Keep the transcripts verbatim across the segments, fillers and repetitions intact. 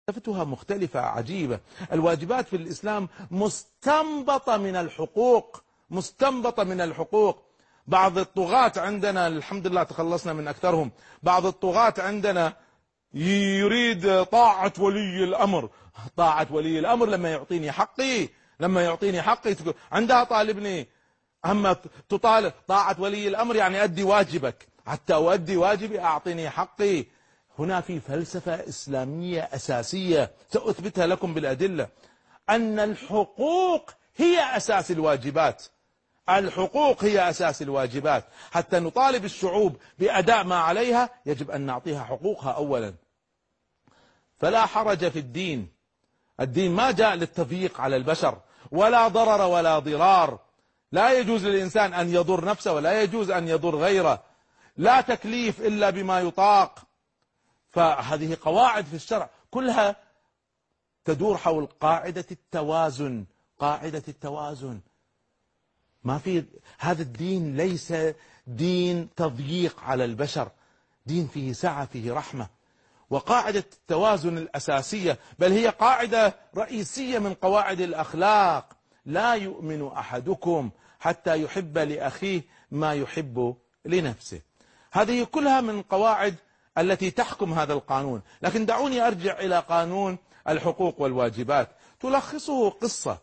فلسفتها مختلفة عجيبة. الواجبات في الإسلام مستنبطة من الحقوق، مستنبطة من الحقوق. بعض الطغاة عندنا الحمد لله تخلصنا من أكثرهم، بعض الطغاة عندنا يريد طاعة ولي الأمر. طاعة ولي الأمر لما يعطيني حقي، لما يعطيني حقي عندها طالبني. أما تطالب طاعة ولي الأمر يعني أدي واجبك، حتى أؤدي واجبي أعطيني حقي. هنا في فلسفة إسلامية أساسية سأثبتها لكم بالأدلة، أن الحقوق هي أساس الواجبات. الحقوق هي أساس الواجبات. حتى نطالب الشعوب بأداء ما عليها يجب أن نعطيها حقوقها أولا. فلا حرج في الدين، الدين ما جاء للتضييق على البشر، ولا ضرر ولا ضرار. لا يجوز للإنسان أن يضر نفسه ولا يجوز أن يضر غيره، لا تكليف إلا بما يطاق. فهذه قواعد في الشرع كلها تدور حول قاعدة التوازن، قاعدة التوازن. ما في هذا الدين ليس دين تضييق على البشر، دين فيه سعة فيه رحمة. وقاعدة التوازن الأساسية بل هي قاعدة رئيسية من قواعد الأخلاق. لا يؤمن أحدكم حتى يحب لأخيه ما يحب لنفسه. هذه كلها من قواعد التي تحكم هذا القانون. لكن دعوني أرجع إلى قانون الحقوق والواجبات. تلخصه قصة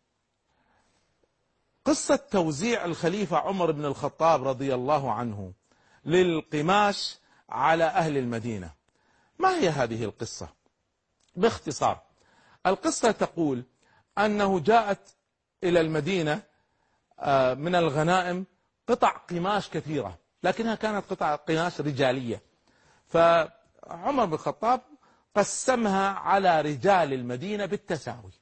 قصة توزيع الخليفة عمر بن الخطاب رضي الله عنه للقماش على أهل المدينة. ما هي هذه القصة؟ باختصار القصة تقول أنه جاءت إلى المدينة من الغنائم قطع قماش كثيرة، لكنها كانت قطع قماش رجالية. فعمر بن الخطاب قسمها على رجال المدينة بالتساوي،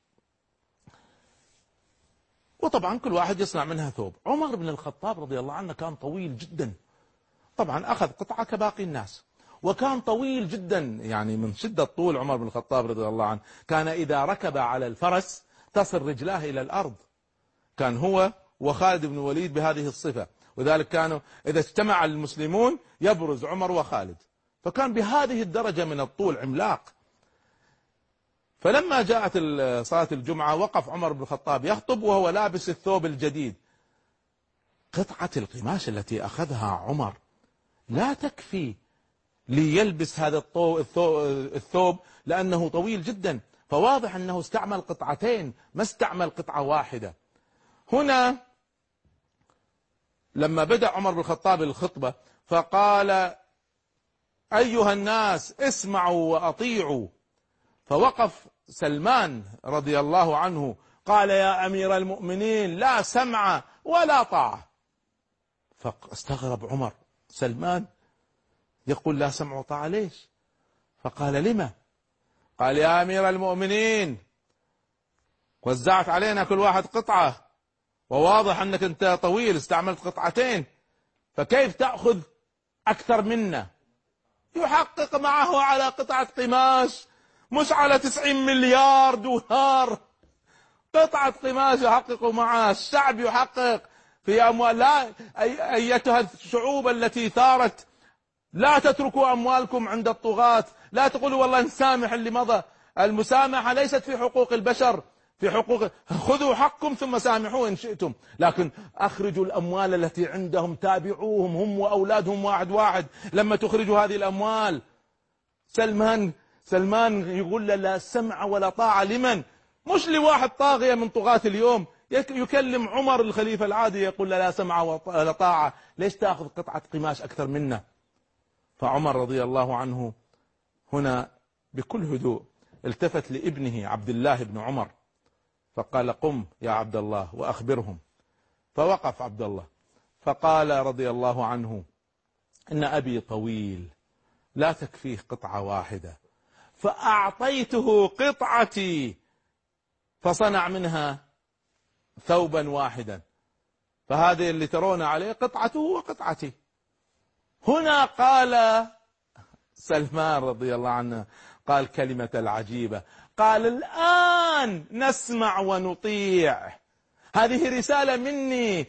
وطبعا كل واحد يصنع منها ثوب. عمر بن الخطاب رضي الله عنه كان طويل جدا، طبعا أخذ قطعة كباقي الناس، وكان طويل جدا. يعني من شدة طول عمر بن الخطاب رضي الله عنه كان إذا ركب على الفرس تصل رجلاه إلى الأرض. كان هو وخالد بن الوليد بهذه الصفة، وذلك كانوا إذا اجتمع المسلمون يبرز عمر وخالد، فكان بهذه الدرجة من الطول، عملاق. فلما جاءت صلاة الجمعة وقف عمر بن الخطاب يخطب وهو لابس الثوب الجديد. قطعة القماش التي أخذها عمر لا تكفي ليلبس هذا الثوب لأنه طويل جدا، فواضح أنه استعمل قطعتين ما استعمل قطعة واحدة. هنا لما بدأ عمر بن الخطاب الخطبة فقال: أيها الناس اسمعوا وأطيعوا. فوقف سلمان رضي الله عنه قال: يا أمير المؤمنين لا سمع ولا طاعة. فاستغرب عمر، سلمان يقول لا سمع وطاعة ليش؟ فقال: لما؟ قال: يا أمير المؤمنين وزعت علينا كل واحد قطعة، وواضح أنك أنت طويل استعملت قطعتين، فكيف تأخذ أكثر منا؟ يحقق معه على قطعة قماش مش على تسعين مليار دولار. قطعة قماش يحقق معها، الشعب يحقق في أموال. لا أي أيتها الشعوب التي ثارت، لا تتركوا أموالكم عند الطغاة، لا تقولوا والله نسامح اللي مضى. المسامحة ليست في حقوق البشر، في حقوق خذوا حقكم ثم سامحوا إن شئتم، لكن أخرجوا الأموال التي عندهم، تابعوهم هم وأولادهم واحد واحد لما تخرجوا هذه الأموال. سلمان سلمان يقول لا سمع ولا طاعة لمن؟ مش لواحد طاغية من طغاة اليوم يكلم عمر الخليفة العادي يقول لا سمع ولا طاعة، ليش تأخذ قطعة قماش أكثر منا؟ فعمر رضي الله عنه هنا بكل هدوء التفت لابنه عبد الله بن عمر فقال: قم يا عبد الله وأخبرهم. فوقف عبد الله فقال رضي الله عنه: إن أبي طويل لا تكفيه قطعة واحدة، فأعطيته قطعتي فصنع منها ثوبا واحدا، فهذه اللي ترون عليه قطعته وقطعتي. هنا قال سلمان رضي الله عنه قال كلمة العجيبة، قال: الآن نسمع ونطيع. هذه رسالة مني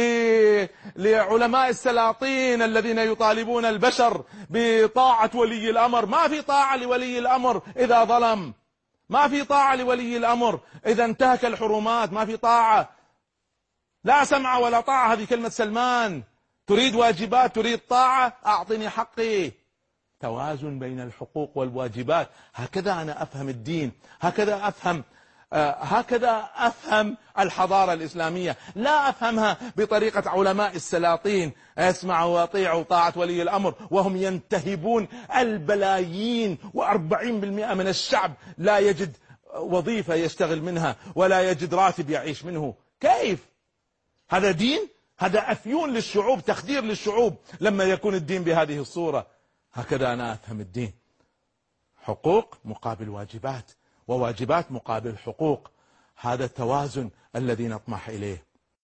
لعلماء السلاطين الذين يطالبون البشر بطاعة ولي الأمر. ما في طاعة لولي الأمر إذا ظلم، ما في طاعة لولي الأمر. إذا انتهك الحرمات ما في طاعة، لا سمع ولا طاعة. هذه كلمة سلمان. تريد واجبات، تريد طاعة، أعطني حقي. توازن بين الحقوق والواجبات. هكذا أنا أفهم الدين، هكذا أفهم آه هكذا أفهم الحضارة الإسلامية. لا أفهمها بطريقة علماء السلاطين، اسمعوا واطيعوا طاعة ولي الأمر، وهم ينتهبون البلايين، وأربعين بالمئة من الشعب لا يجد وظيفة يشتغل منها ولا يجد راتب يعيش منه. كيف؟ هذا دين؟ هذا أفيون للشعوب، تخدير للشعوب لما يكون الدين بهذه الصورة. هكذا أنا أفهم الدين. حقوق مقابل واجبات، وواجبات مقابل حقوق. هذا التوازن الذي نطمح إليه.